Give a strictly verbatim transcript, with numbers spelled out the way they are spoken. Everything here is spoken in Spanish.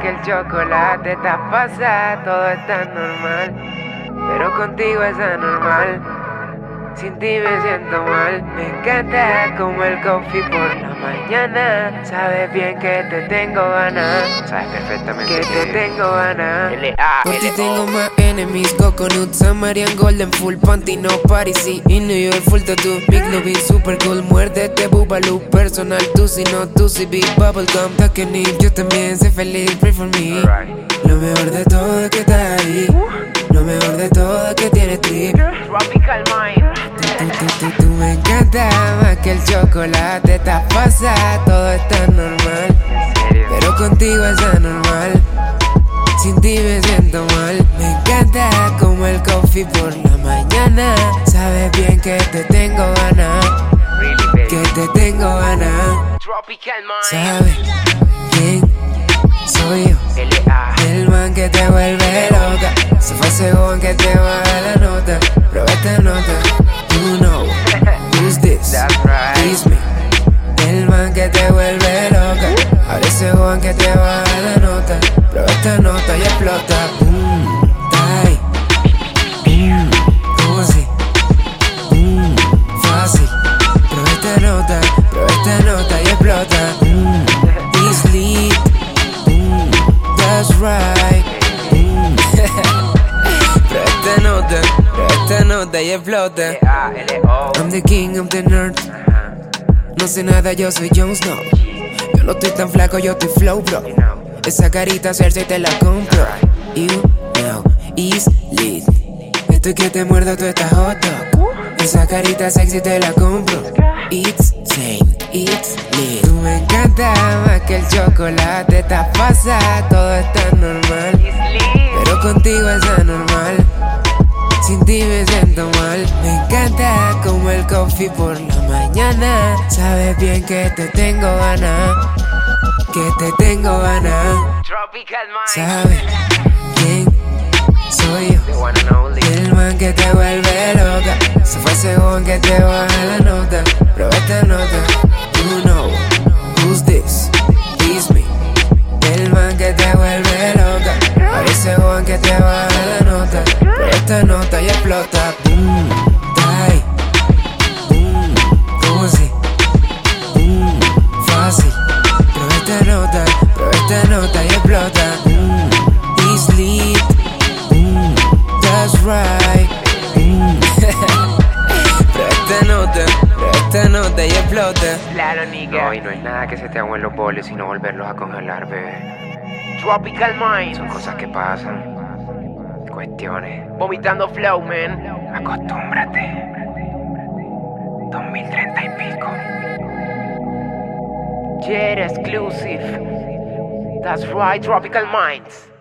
que el chocolate está pasada, todo está normal, pero contigo es anormal. Sin ti me siento mal. Me encanta como el coffee por la mañana. Sabes bien que te tengo ganas. Sabes perfectamente que te tengo ganas. Por ti tengo más enemies, Coconut, Samarian, Golden, Full Panty, no Parisi, in New York, full tattoo, Big Lobby, super cool, muérdete, Bubaloo, personal, tú si no, tú si big bubblegum, Takenip, yo también sé feliz, pray for me. Lo mejor de todo es que estás ahí, lo mejor de todo es que tienes trip. Tropical Mind. Tú, tú, tú, tú me encanta más que el chocolate, estás pasada, todo está normal, pero contigo es anormal. Sin ti me siento mal. Me encanta como el coffee por la mañana. Sabes bien que te tengo ganas, que te tengo ganas. Tropical Mind. ¿Sabes quién soy yo? El man que te vuelve loca. Se fue ese joven que te baja la nota. Prueba esta nota. You know who's this? It's me. El man que te vuelve loca. Ahora ese joven que te baja la nota. Prueba esta nota y explota. Boom, die. Boom, ¿cómo así? Boom, fácil. Prueba esta nota, prueba esta nota y explota. Boom, this lead. Boom, that's right. Boom. Prueba esta nota, prueba esta nota y explota. I'm the king of the north. No sé nada, yo soy Jon Snow. Yo no estoy tan flaco, yo estoy flow, bro. Esa carita Cersei te la compro. You know is lit. Estoy que te muerdo, tú estás hot dog. Esa carita sexy te la compro. It's same, it's lit. Tú me encanta más que el chocolate, estás pasada, todo está normal, pero contigo es anormal. Sin ti me siento mal. Me encanta como el coffee por la mañana. Sabes bien que te tengo ganas, que te tengo ganas. Tropical Mind. ¿Sabes quién soy yo? El man que te vuelve loca. Se fue ese joven que te baja la nota. Prueba esta nota. You know who's this? It's me. El man que te vuelve loca. Ahora ese joven que te baja la nota. Prueba esta nota y explota. Boom, die. Boom, ¿cómo así? Boom, fácil. Prueba esta nota, prueba esta nota y explota. Boom, it's lit. Boom, that's right. Boom. Prueba esta nota, prueba esta nota y explota. Claro, nigga. No, y no es nada que se te agüen los boles, sino volverlos a congelar, bebé. Tropical Mind. Son cosas que pasan. Cuestiones. Vomitando flow, man. Acostúmbrate. dos mil treinta y pico. Jet exclusive. That's right, Tropical Minds.